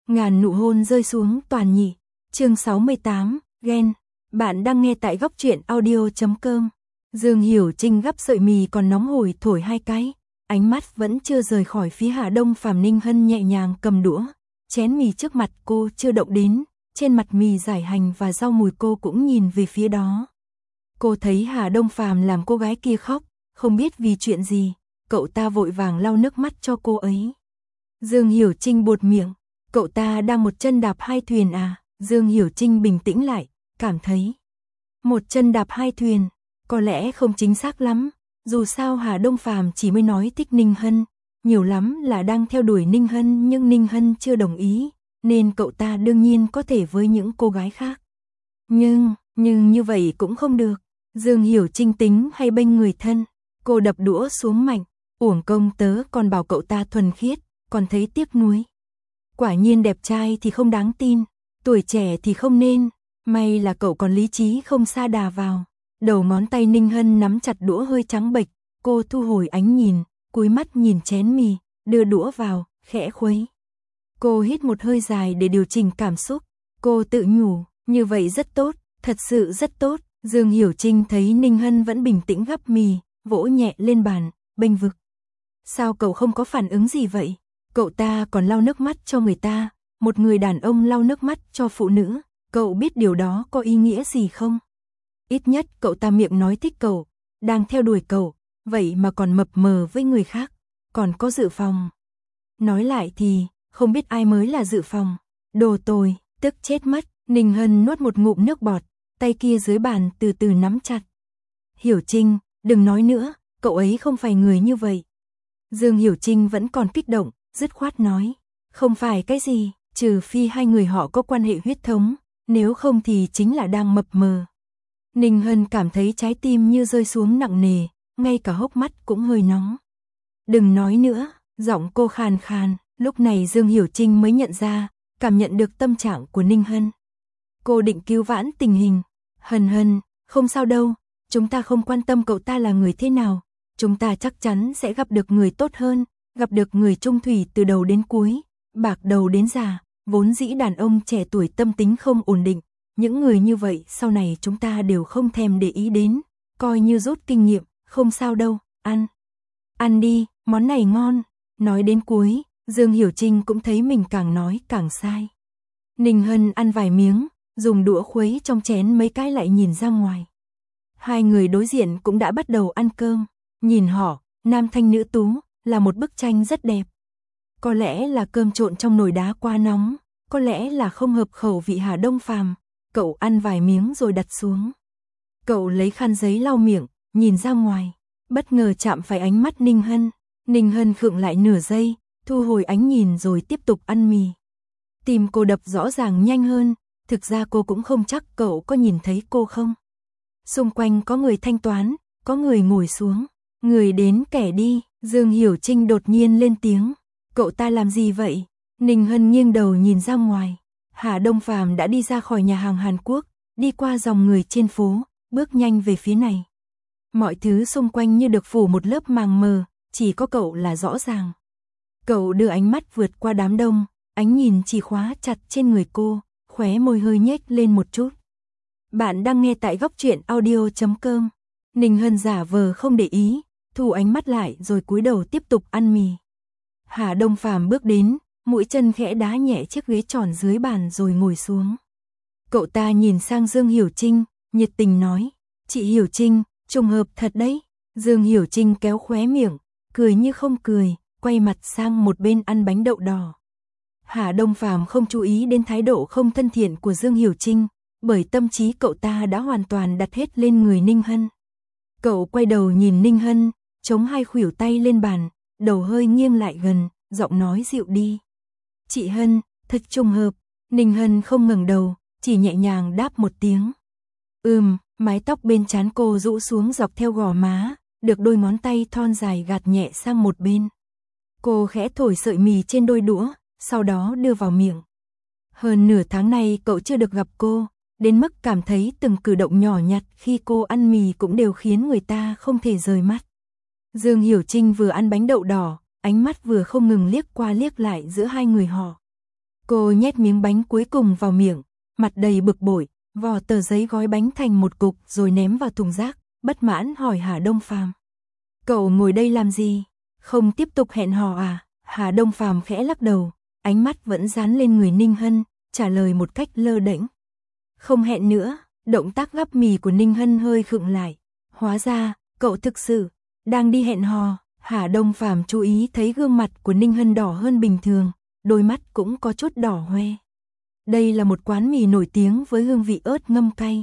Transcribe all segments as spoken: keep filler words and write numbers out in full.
Ngàn nụ hôn rơi xuống toàn nhị. Chương sáu mươi tám, ghen. Bạn đang nghe tại góc truyện audio chấm com. Dương Hiểu Trinh gắp sợi mì còn nóng hổi thổi hai cái, ánh mắt vẫn chưa rời khỏi phía Hà Đông Phàm. Ninh Hân nhẹ nhàng cầm đũa, chén mì trước mặt cô chưa động đến, trên mặt mì giải hành và rau mùi cô cũng nhìn về phía đó. Cô thấy Hà Đông Phàm làm cô gái kia khóc, không biết vì chuyện gì, cậu ta vội vàng lau nước mắt cho cô ấy. Dương Hiểu Trinh buột miệng, cậu ta đang một chân đạp hai thuyền à? Dương Hiểu Trinh bình tĩnh lại, cảm thấy một chân đạp hai thuyền, có lẽ không chính xác lắm, dù sao Hà Đông Phàm chỉ mới nói thích Ninh Hân, nhiều lắm là đang theo đuổi Ninh Hân, nhưng Ninh Hân chưa đồng ý, nên cậu ta đương nhiên có thể với những cô gái khác. Nhưng, nhưng như vậy cũng không được. Dương Hiểu Trinh tính hay bênh người thân, cô đập đũa xuống mạnh, uổng công tớ còn bảo cậu ta thuần khiết, còn thấy tiếc nuối. Quả nhiên đẹp trai thì không đáng tin, tuổi trẻ thì không nên, may là cậu còn lý trí không sa đà vào. Đầu ngón tay Ninh Hân nắm chặt đũa hơi trắng bệch, cô thu hồi ánh nhìn, cúi mắt nhìn chén mì, đưa đũa vào, khẽ khuấy. Cô hít một hơi dài để điều chỉnh cảm xúc, cô tự nhủ, như vậy rất tốt, thật sự rất tốt. Dương Hiểu Trinh thấy Ninh Hân vẫn bình tĩnh gắp mì, vỗ nhẹ lên bàn, bênh vực. Sao cậu không có phản ứng gì vậy? Cậu ta còn lau nước mắt cho người ta, một người đàn ông lau nước mắt cho phụ nữ, cậu biết điều đó có ý nghĩa gì không? Ít nhất cậu ta miệng nói thích cậu, đang theo đuổi cậu, vậy mà còn mập mờ với người khác, còn có dự phòng. Nói lại thì, không biết ai mới là dự phòng. Đồ tồi, tức chết mất. Ninh Hân nuốt một ngụm nước bọt, tay kia dưới bàn từ từ nắm chặt. Hiểu Trinh, đừng nói nữa, cậu ấy không phải người như vậy. Dương Hiểu Trinh vẫn còn kích động, dứt khoát nói, không phải cái gì, trừ phi hai người họ có quan hệ huyết thống, nếu không thì chính là đang mập mờ. Ninh Hân cảm thấy trái tim như rơi xuống nặng nề, ngay cả hốc mắt cũng hơi nóng. Đừng nói nữa, giọng cô khàn khàn, lúc này Dương Hiểu Trinh mới nhận ra, cảm nhận được tâm trạng của Ninh Hân. Cô định cứu vãn tình hình. Hân Hân, không sao đâu, chúng ta không quan tâm cậu ta là người thế nào, chúng ta chắc chắn sẽ gặp được người tốt hơn, gặp được người trung thủy từ đầu đến cuối, bạc đầu đến già, vốn dĩ đàn ông trẻ tuổi tâm tính không ổn định, những người như vậy sau này chúng ta đều không thèm để ý đến, coi như rút kinh nghiệm, không sao đâu, ăn. Ăn đi, món này ngon. Nói đến cuối, Dương Hiểu Trinh cũng thấy mình càng nói càng sai. Ninh Hân ăn vài miếng, dùng đũa khuấy trong chén mấy cái lại nhìn ra ngoài. Hai người đối diện cũng đã bắt đầu ăn cơm, nhìn họ, nam thanh nữ tú, là một bức tranh rất đẹp. Có lẽ là cơm trộn trong nồi đá quá nóng, có lẽ là không hợp khẩu vị Hà Đông Phàm. Cậu ăn vài miếng rồi đặt xuống. Cậu lấy khăn giấy lau miệng, nhìn ra ngoài, bất ngờ chạm phải ánh mắt Ninh Hân. Ninh Hân khựng lại nửa giây, thu hồi ánh nhìn rồi tiếp tục ăn mì. Tim cô đập rõ ràng nhanh hơn, thực ra cô cũng không chắc cậu có nhìn thấy cô không. Xung quanh có người thanh toán, có người ngồi xuống, người đến kẻ đi. Dương Hiểu Trinh đột nhiên lên tiếng, cậu ta làm gì vậy? Ninh Hân nghiêng đầu nhìn ra ngoài. Hà Đông Phàm đã đi ra khỏi nhà hàng Hàn Quốc, đi qua dòng người trên phố, bước nhanh về phía này. Mọi thứ xung quanh như được phủ một lớp màng mờ, chỉ có cậu là rõ ràng. Cậu đưa ánh mắt vượt qua đám đông, ánh nhìn chỉ khóa chặt trên người cô, khóe môi hơi nhếch lên một chút. Bạn đang nghe tại góc truyện audio chấm com. Ninh Hân giả vờ không để ý, thu ánh mắt lại rồi cúi đầu tiếp tục ăn mì. Hà Đông Phàm bước đến, mũi chân khẽ đá nhẹ chiếc ghế tròn dưới bàn rồi ngồi xuống. Cậu ta nhìn sang Dương Hiểu Trinh, nhiệt tình nói, chị Hiểu Trinh, trùng hợp thật đấy. Dương Hiểu Trinh kéo khóe miệng, cười như không cười, quay mặt sang một bên ăn bánh đậu đỏ. Hà Đông Phàm không chú ý đến thái độ không thân thiện của Dương Hiểu Trinh, bởi tâm trí cậu ta đã hoàn toàn đặt hết lên người Ninh Hân. Cậu quay đầu nhìn Ninh Hân, chống hai khuỷu tay lên bàn, đầu hơi nghiêng lại gần, giọng nói dịu đi. Chị Hân, thật trùng hợp. Ninh Hân không ngẩng đầu, chỉ nhẹ nhàng đáp một tiếng. Ừm, mái tóc bên trán cô rũ xuống dọc theo gò má, được đôi ngón tay thon dài gạt nhẹ sang một bên. Cô khẽ thổi sợi mì trên đôi đũa, sau đó đưa vào miệng. Hơn nửa tháng nay cậu chưa được gặp cô, đến mức cảm thấy từng cử động nhỏ nhặt khi cô ăn mì cũng đều khiến người ta không thể rời mắt. Dương Hiểu Trinh vừa ăn bánh đậu đỏ, ánh mắt vừa không ngừng liếc qua liếc lại giữa hai người họ. Cô nhét miếng bánh cuối cùng vào miệng, mặt đầy bực bội, vò tờ giấy gói bánh thành một cục rồi ném vào thùng rác, bất mãn hỏi Hà Đông Phàm. Cậu ngồi đây làm gì? Không tiếp tục hẹn hò à? Hà Đông Phàm khẽ lắc đầu, ánh mắt vẫn dán lên người Ninh Hân, trả lời một cách lơ đễnh. Không hẹn nữa. Động tác gắp mì của Ninh Hân hơi khựng lại. Hóa ra, cậu thực sự đang đi hẹn hò. Hà Đông Phàm chú ý thấy gương mặt của Ninh Hân đỏ hơn bình thường, đôi mắt cũng có chút đỏ hoe. Đây là một quán mì nổi tiếng với hương vị ớt ngâm cay.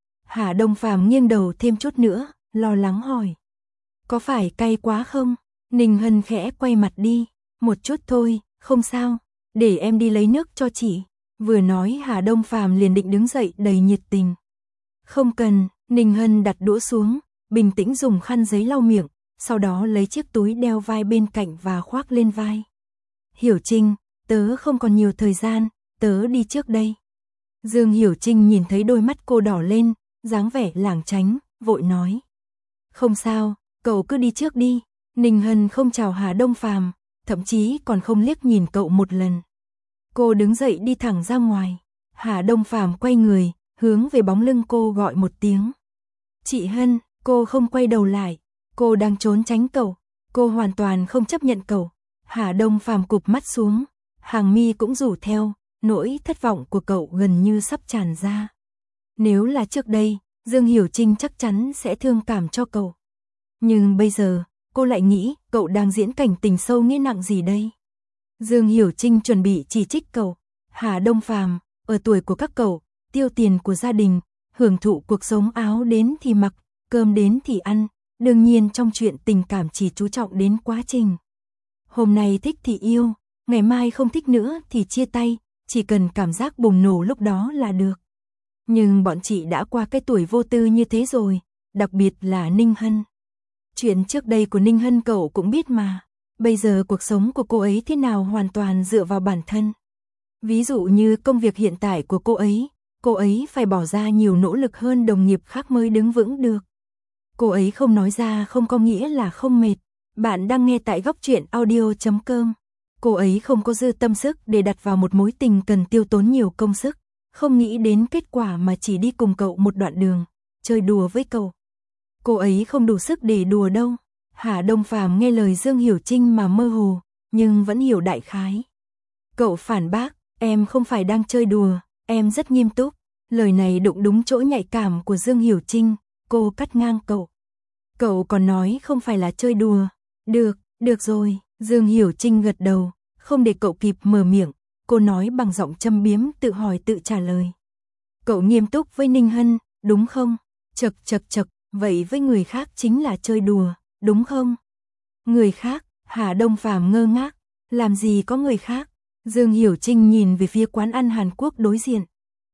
Hà Đông Phàm nghiêng đầu thêm chút nữa, lo lắng hỏi. Có phải cay quá không? Ninh Hân khẽ quay mặt đi. Một chút thôi, không sao, để em đi lấy nước cho chị. Vừa nói Hà Đông Phàm liền định đứng dậy đầy nhiệt tình. Không cần, Ninh Hân đặt đũa xuống, bình tĩnh dùng khăn giấy lau miệng, sau đó lấy chiếc túi đeo vai bên cạnh và khoác lên vai. Hiểu Trinh, tớ không còn nhiều thời gian, tớ đi trước đây. Dương Hiểu Trinh nhìn thấy đôi mắt cô đỏ lên, dáng vẻ lảng tránh, vội nói. Không sao, cậu cứ đi trước đi. Ninh Hân không chào Hà Đông Phàm, thậm chí còn không liếc nhìn cậu một lần. Cô đứng dậy đi thẳng ra ngoài. Hà Đông Phàm quay người, hướng về bóng lưng cô gọi một tiếng. Chị Hân, cô không quay đầu lại. Cô đang trốn tránh cậu. Cô hoàn toàn không chấp nhận cậu. Hà Đông Phàm cụp mắt xuống. Hàng mi cũng rủ theo. Nỗi thất vọng của cậu gần như sắp tràn ra. Nếu là trước đây, Dương Hiểu Trinh chắc chắn sẽ thương cảm cho cậu. Nhưng bây giờ, cô lại nghĩ cậu đang diễn cảnh tình sâu nghĩa nặng gì đây. Dương Hiểu Trinh chuẩn bị chỉ trích cậu. Hà Đông Phàm, ở tuổi của các cậu, tiêu tiền của gia đình, hưởng thụ cuộc sống áo đến thì mặc, cơm đến thì ăn, đương nhiên trong chuyện tình cảm chỉ chú trọng đến quá trình. Hôm nay thích thì yêu, ngày mai không thích nữa thì chia tay, chỉ cần cảm giác bùng nổ lúc đó là được. Nhưng bọn chị đã qua cái tuổi vô tư như thế rồi, đặc biệt là Ninh Hân. Chuyện trước đây của Ninh Hân cậu cũng biết mà, bây giờ cuộc sống của cô ấy thế nào hoàn toàn dựa vào bản thân. Ví dụ như công việc hiện tại của cô ấy, cô ấy phải bỏ ra nhiều nỗ lực hơn đồng nghiệp khác mới đứng vững được. Cô ấy không nói ra không có nghĩa là không mệt. Bạn đang nghe tại góc truyện audio chấm com. Cô ấy không có dư tâm sức để đặt vào một mối tình cần tiêu tốn nhiều công sức, không nghĩ đến kết quả mà chỉ đi cùng cậu một đoạn đường, chơi đùa với cậu. Cô ấy không đủ sức để đùa đâu. Hà Đông Phàm nghe lời Dương Hiểu Trinh mà mơ hồ, nhưng vẫn hiểu đại khái. Cậu phản bác, em không phải đang chơi đùa, em rất nghiêm túc. Lời này đụng đúng chỗ nhạy cảm của Dương Hiểu Trinh, cô cắt ngang cậu. Cậu còn nói không phải là chơi đùa. Được, được rồi, Dương Hiểu Trinh gật đầu, không để cậu kịp mở miệng, cô nói bằng giọng châm biếm tự hỏi tự trả lời. Cậu nghiêm túc với Ninh Hân, đúng không? Chật chật chật, vậy với người khác chính là chơi đùa, đúng không? Người khác, Hà Đông Phàm ngơ ngác, làm gì có người khác? Dương Hiểu Trinh nhìn về phía quán ăn Hàn Quốc đối diện.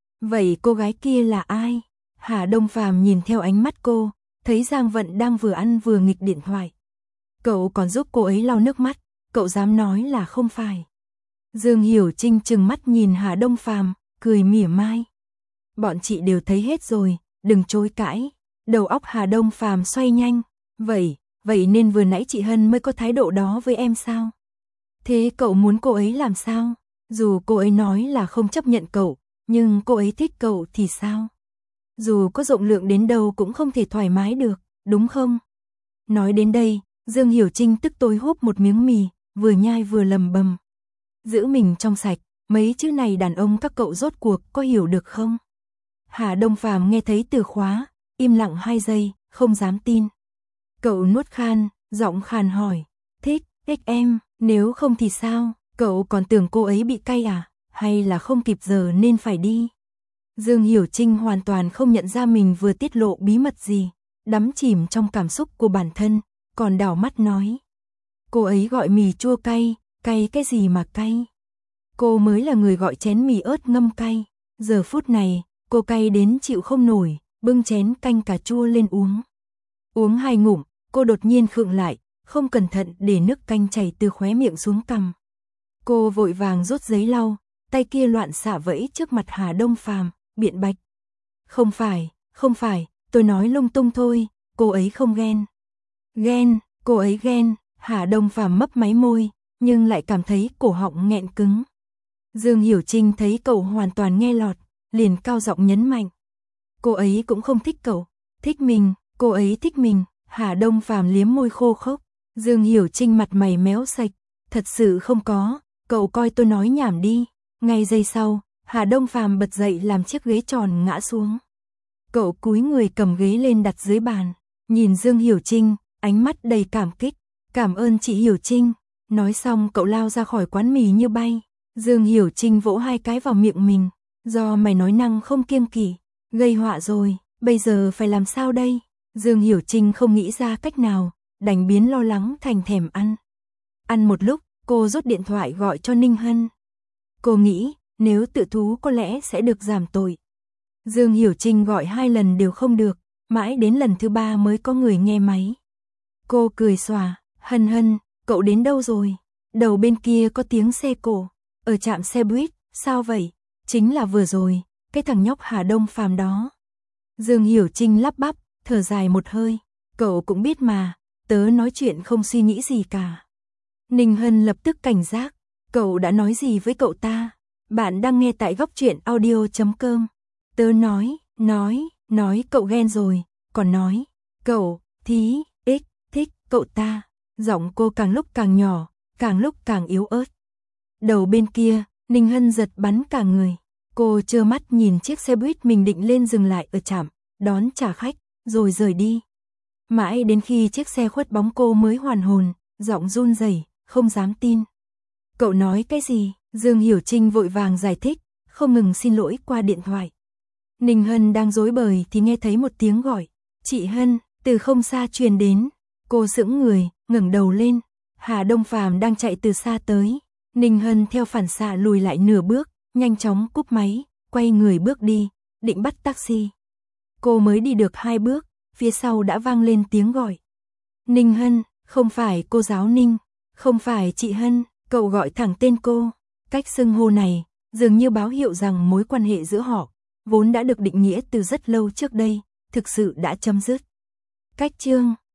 Vậy cô gái kia là ai? Hà Đông Phàm nhìn theo ánh mắt cô, thấy Giang Vận đang vừa ăn vừa nghịch điện thoại. Cậu còn giúp cô ấy lau nước mắt, cậu dám nói là không phải. Dương Hiểu Trinh trừng mắt nhìn Hà Đông Phàm, cười mỉa mai. Bọn chị đều thấy hết rồi, đừng chối cãi. Đầu óc Hà Đông Phàm xoay nhanh. Vậy, vậy nên vừa nãy chị Hân mới có thái độ đó với em sao? Thế cậu muốn cô ấy làm sao? Dù cô ấy nói là không chấp nhận cậu, nhưng cô ấy thích cậu thì sao? Dù có rộng lượng đến đâu cũng không thể thoải mái được, đúng không? Nói đến đây, Dương Hiểu Trinh tức tối húp một miếng mì, vừa nhai vừa lầm bầm. Giữ mình trong sạch, mấy chữ này đàn ông các cậu rốt cuộc có hiểu được không? Hà Đông Phàm nghe thấy từ khóa, im lặng hai giây, không dám tin. Cậu nuốt khan, giọng khàn hỏi, thích, thích em, nếu không thì sao? Cậu còn tưởng cô ấy bị cay à? Hay là không kịp giờ nên phải đi? Dương Hiểu Trinh hoàn toàn không nhận ra mình vừa tiết lộ bí mật gì, đắm chìm trong cảm xúc của bản thân, còn đảo mắt nói. Cô ấy gọi mì chua cay, cay cái gì mà cay? Cô mới là người gọi chén mì ớt ngâm cay. Giờ phút này, cô cay đến chịu không nổi, bưng chén canh cà chua lên uống. Uống hai ngụm, cô đột nhiên khựng lại, không cẩn thận để nước canh chảy từ khóe miệng xuống cằm. Cô vội vàng rút giấy lau, tay kia loạn xạ vẫy trước mặt Hà Đông Phàm, biện bạch. Không phải, không phải, tôi nói lung tung thôi, cô ấy không ghen. Ghen, cô ấy ghen. Hà Đông Phàm mấp máy môi, nhưng lại cảm thấy cổ họng nghẹn cứng. Dương Hiểu Trinh thấy cậu hoàn toàn nghe lọt, liền cao giọng nhấn mạnh. Cô ấy cũng không thích cậu, thích mình, cô ấy thích mình. Hà Đông Phàm liếm môi khô khốc. Dương Hiểu Trinh mặt mày méo sạch, thật sự không có, cậu coi tôi nói nhảm đi. Ngay giây sau, Hà Đông Phàm bật dậy làm chiếc ghế tròn ngã xuống. Cậu cúi người cầm ghế lên đặt dưới bàn, nhìn Dương Hiểu Trinh, ánh mắt đầy cảm kích. Cảm ơn chị Hiểu Trinh. Nói xong cậu lao ra khỏi quán mì như bay. Dương Hiểu Trinh vỗ hai cái vào miệng mình. Do mày nói năng không kiêng kỵ, gây họa rồi, bây giờ phải làm sao đây? Dương Hiểu Trinh không nghĩ ra cách nào, đành biến lo lắng thành thèm ăn. Ăn một lúc, cô rút điện thoại gọi cho Ninh Hân. Cô nghĩ, nếu tự thú có lẽ sẽ được giảm tội. Dương Hiểu Trinh gọi hai lần đều không được, mãi đến lần thứ ba mới có người nghe máy. Cô cười xòa, Hân Hân, cậu đến đâu rồi? Đầu bên kia có tiếng xe cộ, ở trạm xe buýt, sao vậy? Chính là vừa rồi, cái thằng nhóc Hà Đông Phàm đó. Dương Hiểu Trinh lắp bắp, thở dài một hơi, cậu cũng biết mà, tớ nói chuyện không suy nghĩ gì cả. Ninh Hân lập tức cảnh giác, cậu đã nói gì với cậu ta? Bạn đang nghe tại góc truyện audio chấm com. Tớ nói, nói, nói cậu ghen rồi, còn nói, cậu, thí, ích, thích, cậu ta. Giọng cô càng lúc càng nhỏ, càng lúc càng yếu ớt. Đầu bên kia, Ninh Hân giật bắn cả người. Cô trơ mắt nhìn chiếc xe buýt mình định lên dừng lại ở trạm, đón trả khách, rồi rời đi. Mãi đến khi chiếc xe khuất bóng cô mới hoàn hồn, giọng run rẩy, không dám tin. Cậu nói cái gì? Dương Hiểu Trinh vội vàng giải thích, không ngừng xin lỗi qua điện thoại. Ninh Hân đang rối bời thì nghe thấy một tiếng gọi. Chị Hân, từ không xa truyền đến. Cô sững người, ngẩng đầu lên. Hà Đông Phàm đang chạy từ xa tới. Ninh Hân theo phản xạ lùi lại nửa bước, nhanh chóng cúp máy, quay người bước đi, định bắt taxi. Cô mới đi được hai bước, phía sau đã vang lên tiếng gọi. Ninh Hân, không phải cô giáo Ninh, không phải chị Hân, cậu gọi thẳng tên cô. Cách xưng hô này, dường như báo hiệu rằng mối quan hệ giữa họ, vốn đã được định nghĩa từ rất lâu trước đây, thực sự đã chấm dứt. Cách chương